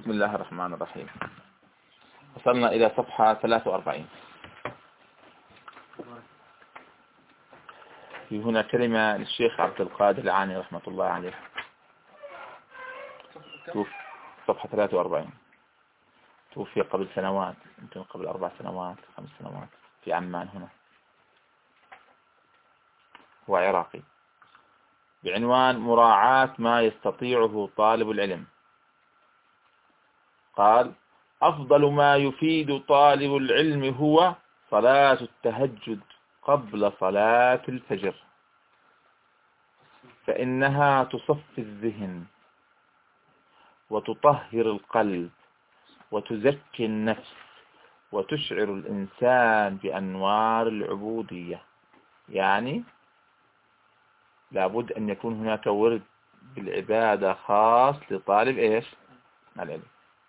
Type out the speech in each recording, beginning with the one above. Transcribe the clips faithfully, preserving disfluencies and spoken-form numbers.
بسم الله الرحمن الرحيم. وصلنا إلى صفحة ثلاثة وأربعين. في هنا كلمة للشيخ عبد القادر العاني رحمة الله عليه. توفي صفحة ثلاثة وأربعين. توفي قبل سنوات، يمكن قبل أربع سنوات خمس سنوات في عمان هنا. هو عراقي. بعنوان مراعاة ما يستطيعه طالب العلم. قال: أفضل ما يفيد طالب العلم هو صلاة التهجد قبل صلاة الفجر، فإنها تصفي الذهن وتطهر القلب وتزكي النفس وتشعر الإنسان بأنوار العبودية. يعني لابد أن يكون هناك ورد بالعبادة خاص لطالب إيش؟ العلم.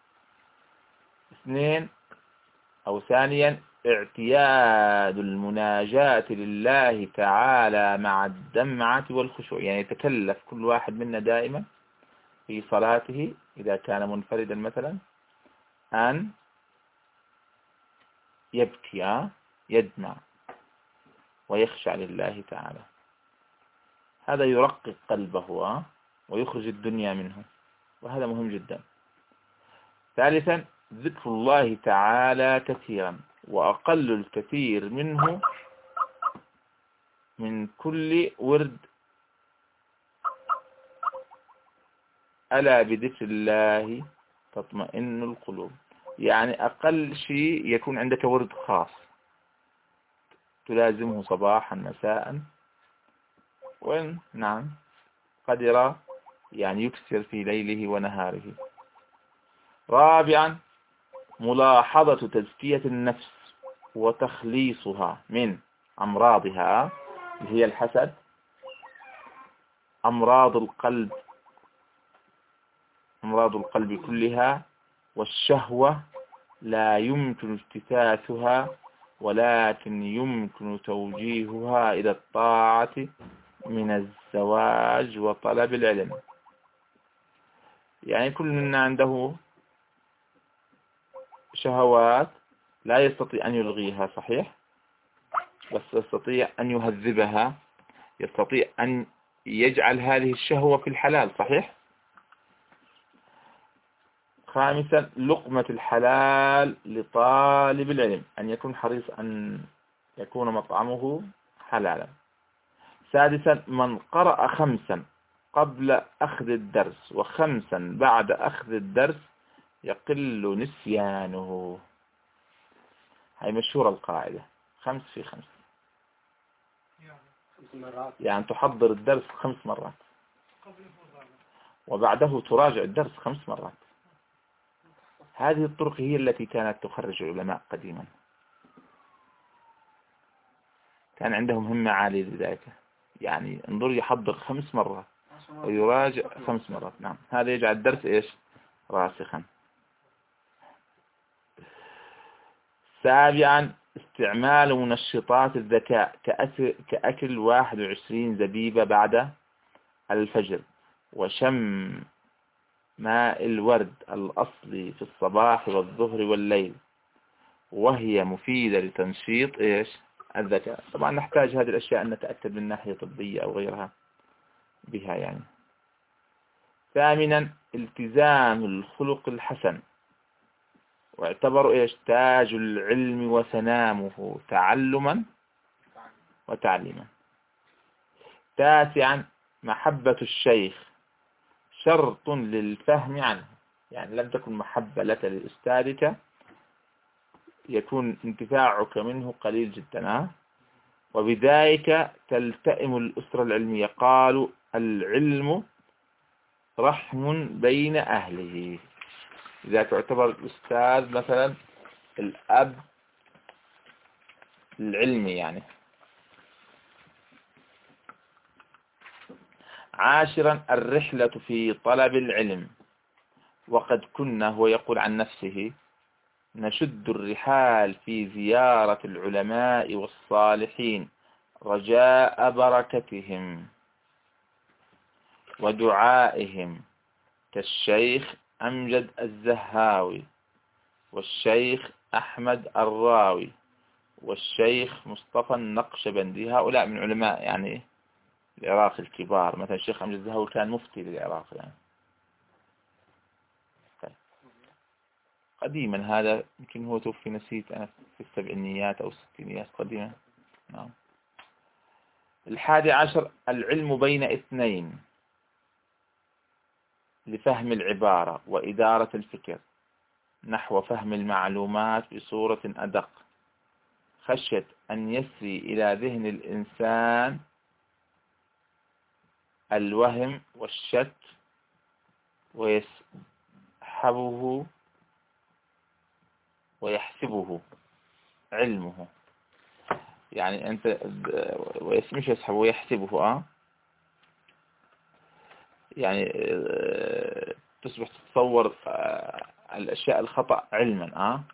اثنين أو ثانيا اعتياد المناجاة لله تعالى مع الدمعة والخشوع، يعني يتكلف كل واحد منا دائما في صلاته إذا كان منفردا مثلا أن يبكي يدمع ويخشع لله تعالى. هذا يرقق قلبه ويخرج الدنيا منه، وهذا مهم جدا. ثالثا ذكر الله تعالى كثيرا، وأقل الكثير منه من كل ورد ألا بذكر الله تطمئن القلوب. يعني أقل شيء يكون عندك ورد خاص تلازمه صباحا مساء، وإن نعم قدر يعني يكثر في ليله ونهاره. رابعا ملاحظة تزكية النفس وتخليصها من أمراضها، اللي هي الحسد، أمراض القلب أمراض القلب كلها، والشهوة لا يمكن اجتثاثها ولكن يمكن توجيهها إلى الطاعة من الزواج وطلب العلم. يعني كل منا عنده شهوات لا يستطيع أن يلغيها، صحيح، بس يستطيع أن يهذبها، يستطيع أن يجعل هذه الشهوة في الحلال، صحيح. خامسا لقمة الحلال لطالب العلم، أن يكون حريص أن يكون مطعمه حلالا. سادسا من قرأ خمسا قبل أخذ الدرس وخمسا بعد أخذ الدرس يقل نسيانه. هاي مشهورة القاعدة، خمس في خمس، يعني تحضر الدرس خمس مرات وبعده تراجع الدرس خمس مرات. هذه الطرق هي التي كانت تخرج العلماء قديما، كان عندهم همة عالية لذلك. يعني انظر، يحضر خمس مرات ويراجع خمس مرات. نعم، هذا يجعل الدرس إيش؟ راسخا. سابعا استعمال منشطات الذكاء كأكل واحد وعشرين زبيبة بعد الفجر، وشم ماء الورد الأصلي في الصباح والظهر والليل، وهي مفيدة لتنشيط إيش؟ الذكاء. طبعا نحتاج هذه الأشياء أن نتأكد من ناحية طبية أو غيرها بها يعني. ثامنا التزام الخلق الحسن، واعتبروا إيش؟ تاج العلم وسنامه تعلما وتعليما. تاسعا محبة الشيخ شرط للفهم عنه، يعني لم تكن محبة لك لأستاذك يكون انتفاعك منه قليل جدا، وبذلك تلتئم الأسرة العلمية. قالوا العلم رحم بين أهله، إذا تعتبر الأستاذ مثلا الأب العلمي يعني. عاشرا الرحلة في طلب العلم، وقد كنا، هو يقول عن نفسه، نشد الرحال في زيارة العلماء والصالحين رجاء بركتهم ودعائهم، كالشيخ أمجد الزهاوي، والشيخ أحمد الراوي، والشيخ مصطفى النقشبندي. هؤلاء من علماء يعني العراق الكبار. مثلا الشيخ أمجد الزهاوي كان مفتي للعراق يعني قديما، هذا يمكن هو توفي نسيت أنا في السبعينيات أو الستينيات قديما. نعم. الحادي عشر العلم بين اثنين لفهم العبارة وإدارة الفكر نحو فهم المعلومات بصورة أدق، خشية أن يسري إلى ذهن الإنسان الوهم والشك ويسحبه ويحسبه علمه. يعني أنت مش يسحبه ويحسبه أه يعني تصبح تتصور الأشياء الخطأ علما أه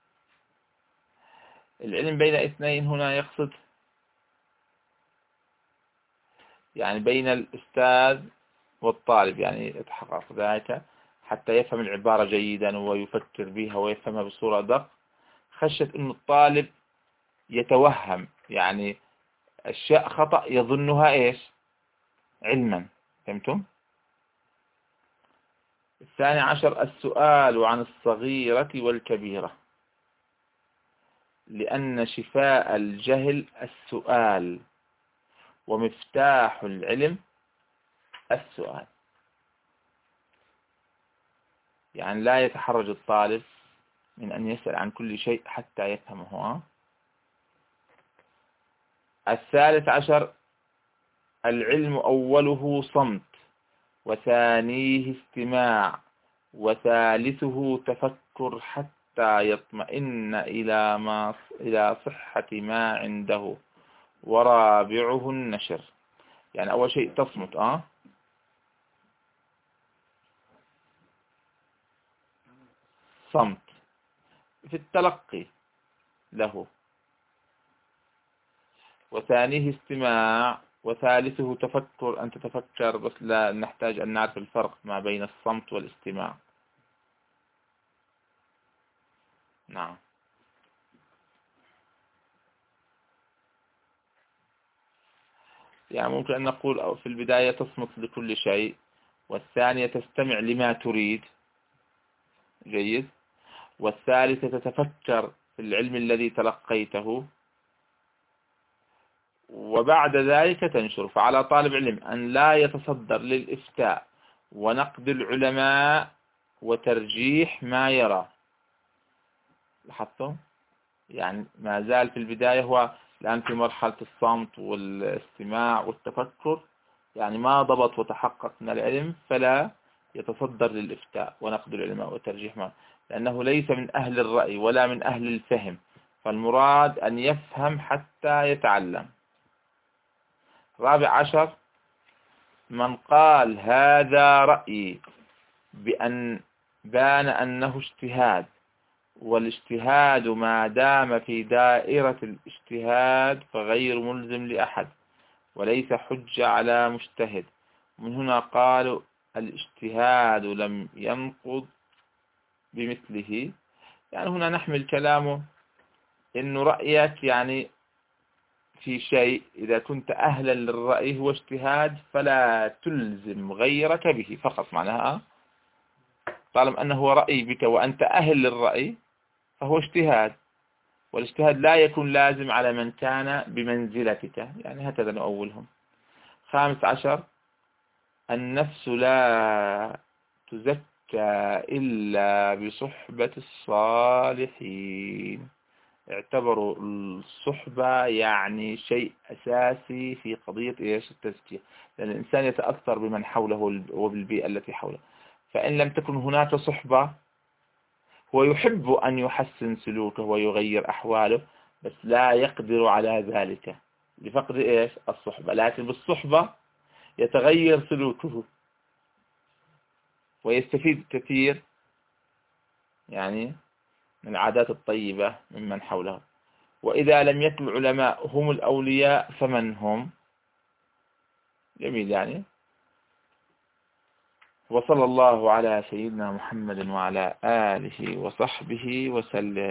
العلم بين اثنين هنا يقصد يعني بين الأستاذ والطالب، يعني يتحقق ذلك حتى يفهم العبارة جيدا ويفكر بها ويفهمها بصورة أدق، خشية أن الطالب يتوهم يعني أشياء خطأ يظنها إيش علما. فهمتم؟ الثاني عشر السؤال عن الصغيرة والكبيرة، لأن شفاء الجهل السؤال ومفتاح العلم السؤال. يعني لا يتحرج الطالب من أن يسأل عن كل شيء حتى يفهمه. الثالث عشر العلم أوله صمت، وثانيه استماع، وثالثه تفكر حتى يطمئن إلى ما إلى صحة ما عنده، ورابعه النشر. يعني أول شيء تصمت أه صمت في التلقي له، وثانيه استماع، وثالثه تفكر أن تتفكر، بس لا نحتاج أن نعرف الفرق ما بين الصمت والاستماع. نعم. يعني ممكن أن نقول في البداية تصمت لكل شيء، والثانية تستمع لما تريد، جيد، والثالثة تتفكر في العلم الذي تلقيته، وبعد ذلك تنشر. فعلى طالب علم أن لا يتصدر للإفتاء ونقد العلماء وترجيح ما يرى. لاحظتم؟ يعني ما زال في البداية هو الآن في مرحلة الصمت والاستماع والتفكر، يعني ما ضبط وتحقق من العلم فلا يتصدر للإفتاء ونقد العلماء وترجيح ما، لأنه ليس من أهل الرأي ولا من أهل الفهم، فالمراد أن يفهم حتى يتعلم. رابع عشر من قال هذا رأيي بأن بان أنه اجتهاد، والاجتهاد ما دام في دائرة الاجتهاد فغير ملزم لأحد وليس حجة على مجتهد. من هنا قالوا الاجتهاد لم ينقض بمثله. يعني هنا نحمل كلامه إنه رأيك يعني في شيء إذا كنت أهلا للرأي هو اجتهاد، فلا تلزم غيرك به فقط. معناها طالما أنه رأي بك وأنت أهل للرأي فهو اجتهاد، والاجتهاد لا يكون لازم على من كان بمنزلتك. يعني هكذا نؤولهم. خامس عشر النفس لا تزكى إلا بصحبة الصالحين. اعتبروا الصحبة يعني شيء أساسي في قضية إيش التزكية، لأن الإنسان يتأثر بمن حوله وبالبيئة التي حوله. فإن لم تكن هناك صحبة هو يحب أن يحسن سلوكه ويغير أحواله، بس لا يقدر على ذلك لفقد إيش الصحبة. لكن بالصحبة يتغير سلوكه ويستفيد كثير يعني من العادات الطيبة ممن حوله. وإذا لم يكن العلماء هم الأولياء فمن هم؟ جميل. يعني وصلى الله على سيدنا محمد وعلى آله وصحبه وسلم.